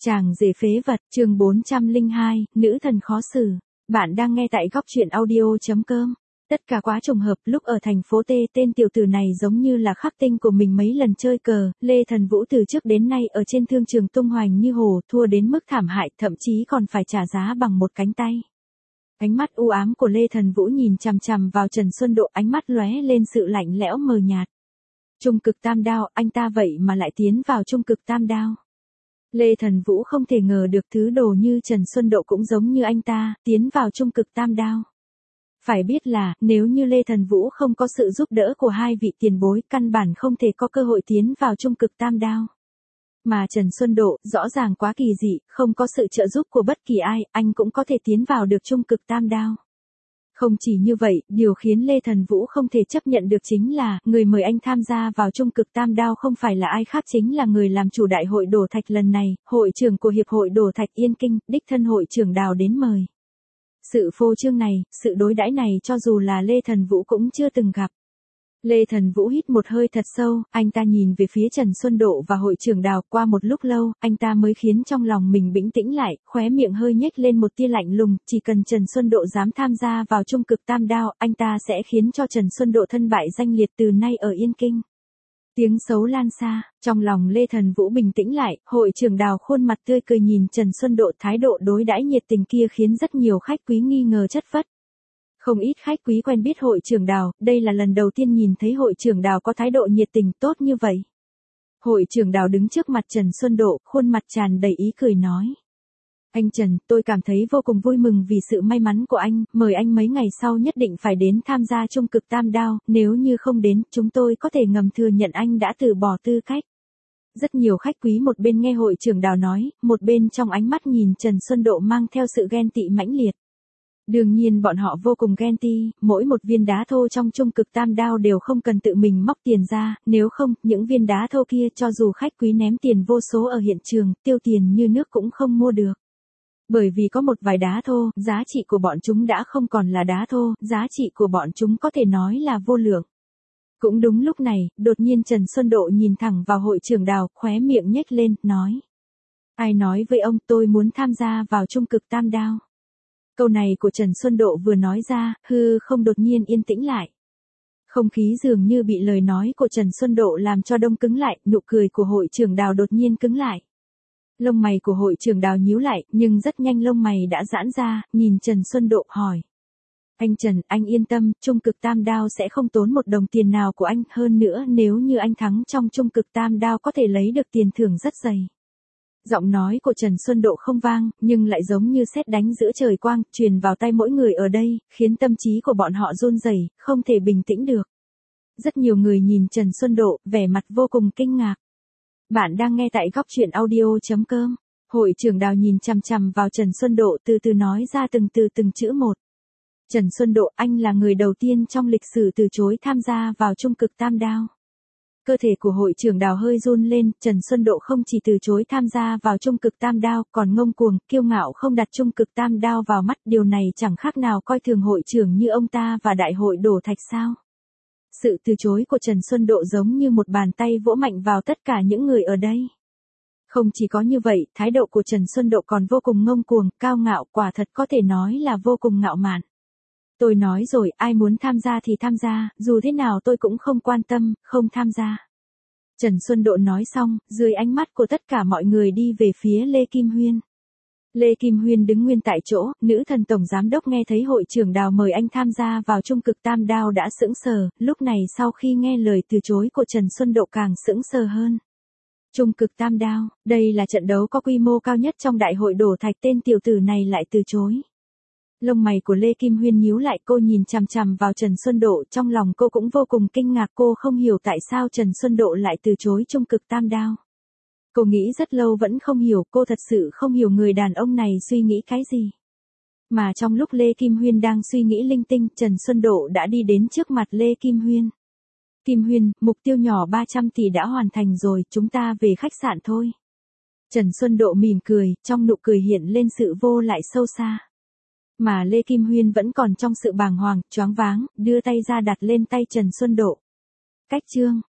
Chàng rể phế vật, chương 402, nữ thần khó xử. Bạn đang nghe tại góc truyện audio.com. Tất cả quá trùng hợp, lúc ở thành phố T, tên tiểu tử này giống như là khắc tinh của mình mấy lần chơi cờ, Lê Thần Vũ từ trước đến nay ở trên thương trường tung hoành như hồ, thua đến mức thảm hại, thậm chí còn phải trả giá bằng một cánh tay. Ánh mắt u ám của Lê Thần Vũ nhìn chằm chằm vào Trần Xuân Độ, ánh mắt lóe lên sự lạnh lẽo mờ nhạt. Trung cực tam đao, anh ta vậy mà lại tiến vào trung cực tam đao. Lê Thần Vũ không thể ngờ được thứ đồ như Trần Xuân Độ cũng giống như anh ta, tiến vào trung cực tam đao. Phải biết là, nếu như Lê Thần Vũ không có sự giúp đỡ của hai vị tiền bối, căn bản không thể có cơ hội tiến vào trung cực tam đao. Mà Trần Xuân Độ, rõ ràng quá kỳ dị, không có sự trợ giúp của bất kỳ ai, anh cũng có thể tiến vào được trung cực tam đao. Không chỉ như vậy, điều khiến Lê Thần Vũ không thể chấp nhận được chính là, người mời anh tham gia vào trung cực tam đao không phải là ai khác chính là người làm chủ đại hội đổ thạch lần này, hội trưởng của Hiệp hội Đổ Thạch Yên Kinh, đích thân hội trưởng Đào đến mời. Sự phô trương này, sự đối đãi này cho dù là Lê Thần Vũ cũng chưa từng gặp. Lê Thần Vũ hít một hơi thật sâu, anh ta nhìn về phía Trần Xuân Độ và hội trưởng Đào, qua một lúc lâu, anh ta mới khiến trong lòng mình bình tĩnh lại, khóe miệng hơi nhếch lên một tia lạnh lùng, chỉ cần Trần Xuân Độ dám tham gia vào trung cực tam đao, anh ta sẽ khiến cho Trần Xuân Độ thân bại danh liệt từ nay ở Yên Kinh. Tiếng xấu lan xa, trong lòng Lê Thần Vũ bình tĩnh lại, hội trưởng Đào khuôn mặt tươi cười nhìn Trần Xuân Độ, thái độ đối đãi nhiệt tình kia khiến rất nhiều khách quý nghi ngờ chất phất. Không ít khách quý quen biết hội trưởng Đào, đây là lần đầu tiên nhìn thấy hội trưởng Đào có thái độ nhiệt tình tốt như vậy. Hội trưởng Đào đứng trước mặt Trần Xuân Độ, khuôn mặt tràn đầy ý cười nói. Anh Trần, tôi cảm thấy vô cùng vui mừng vì sự may mắn của anh, mời anh mấy ngày sau nhất định phải đến tham gia trung cực tam đao, nếu như không đến, chúng tôi có thể ngầm thừa nhận anh đã từ bỏ tư cách. Rất nhiều khách quý một bên nghe hội trưởng Đào nói, một bên trong ánh mắt nhìn Trần Xuân Độ mang theo sự ghen tị mãnh liệt. Đương nhiên bọn họ vô cùng ghen ti, mỗi một viên đá thô trong trung cực tam đao đều không cần tự mình móc tiền ra, nếu không, những viên đá thô kia cho dù khách quý ném tiền vô số ở hiện trường, tiêu tiền như nước cũng không mua được. Bởi vì có một vài đá thô, giá trị của bọn chúng đã không còn là đá thô, giá trị của bọn chúng có thể nói là vô lượng. Cũng đúng lúc này, đột nhiên Trần Xuân Độ nhìn thẳng vào hội trưởng Đào, khóe miệng nhếch lên, nói. Ai nói với ông tôi muốn tham gia vào trung cực tam đao? Câu này của Trần Xuân Độ vừa nói ra, hư không đột nhiên yên tĩnh lại. Không khí dường như bị lời nói của Trần Xuân Độ làm cho đông cứng lại, nụ cười của hội trưởng Đào đột nhiên cứng lại. Lông mày của hội trưởng Đào nhíu lại, nhưng rất nhanh lông mày đã giãn ra, nhìn Trần Xuân Độ hỏi. Anh Trần, anh yên tâm, trung cực tam đao sẽ không tốn một đồng tiền nào của anh, hơn nữa nếu như anh thắng trong trung cực tam đao có thể lấy được tiền thưởng rất dày. Giọng nói của Trần Xuân Độ không vang, nhưng lại giống như sét đánh giữa trời quang, truyền vào tai mỗi người ở đây, khiến tâm trí của bọn họ run rẩy, không thể bình tĩnh được. Rất nhiều người nhìn Trần Xuân Độ, vẻ mặt vô cùng kinh ngạc. Bạn đang nghe tại góc truyện audio.com. Hội trưởng Đào nhìn chằm chằm vào Trần Xuân Độ, từ từ nói ra từng chữ một. Trần Xuân Độ, anh là người đầu tiên trong lịch sử từ chối tham gia vào trung cực tam đao. Cơ thể của hội trưởng Đào hơi run lên, Trần Xuân Độ không chỉ từ chối tham gia vào trung cực tam đao, còn ngông cuồng, kiêu ngạo không đặt trung cực tam đao vào mắt, điều này chẳng khác nào coi thường hội trưởng như ông ta và đại hội đổ thạch sao. Sự từ chối của Trần Xuân Độ giống như một bàn tay vỗ mạnh vào tất cả những người ở đây. Không chỉ có như vậy, thái độ của Trần Xuân Độ còn vô cùng ngông cuồng, cao ngạo, quả thật có thể nói là vô cùng ngạo mạn. Tôi nói rồi, ai muốn tham gia thì tham gia, dù thế nào tôi cũng không quan tâm, không tham gia. Trần Xuân Độ nói xong, dưới ánh mắt của tất cả mọi người đi về phía Lê Kim Huyên. Lê Kim Huyên đứng nguyên tại chỗ, nữ thần tổng giám đốc nghe thấy hội trưởng Đào mời anh tham gia vào trung cực tam đao đã sững sờ, lúc này sau khi nghe lời từ chối của Trần Xuân Độ càng sững sờ hơn. Trung cực tam đao, đây là trận đấu có quy mô cao nhất trong đại hội đổ thạch, tên tiểu tử này lại từ chối. Lông mày của Lê Kim Huyên nhíu lại, cô nhìn chằm chằm vào Trần Xuân Độ, trong lòng cô cũng vô cùng kinh ngạc, cô không hiểu tại sao Trần Xuân Độ lại từ chối trung cực tam đao. Cô nghĩ rất lâu vẫn không hiểu, cô thật sự không hiểu người đàn ông này suy nghĩ cái gì. Mà trong lúc Lê Kim Huyên đang suy nghĩ linh tinh, Trần Xuân Độ đã đi đến trước mặt Lê Kim Huyên. Kim Huyên, mục tiêu nhỏ 300 tỷ đã hoàn thành rồi, chúng ta về khách sạn thôi. Trần Xuân Độ mỉm cười, trong nụ cười hiện lên sự vô lại sâu xa. Mà Lê Kim Huyên vẫn còn trong sự bàng hoàng, choáng váng, đưa tay ra đặt lên tay Trần Xuân Độ. Cách chương.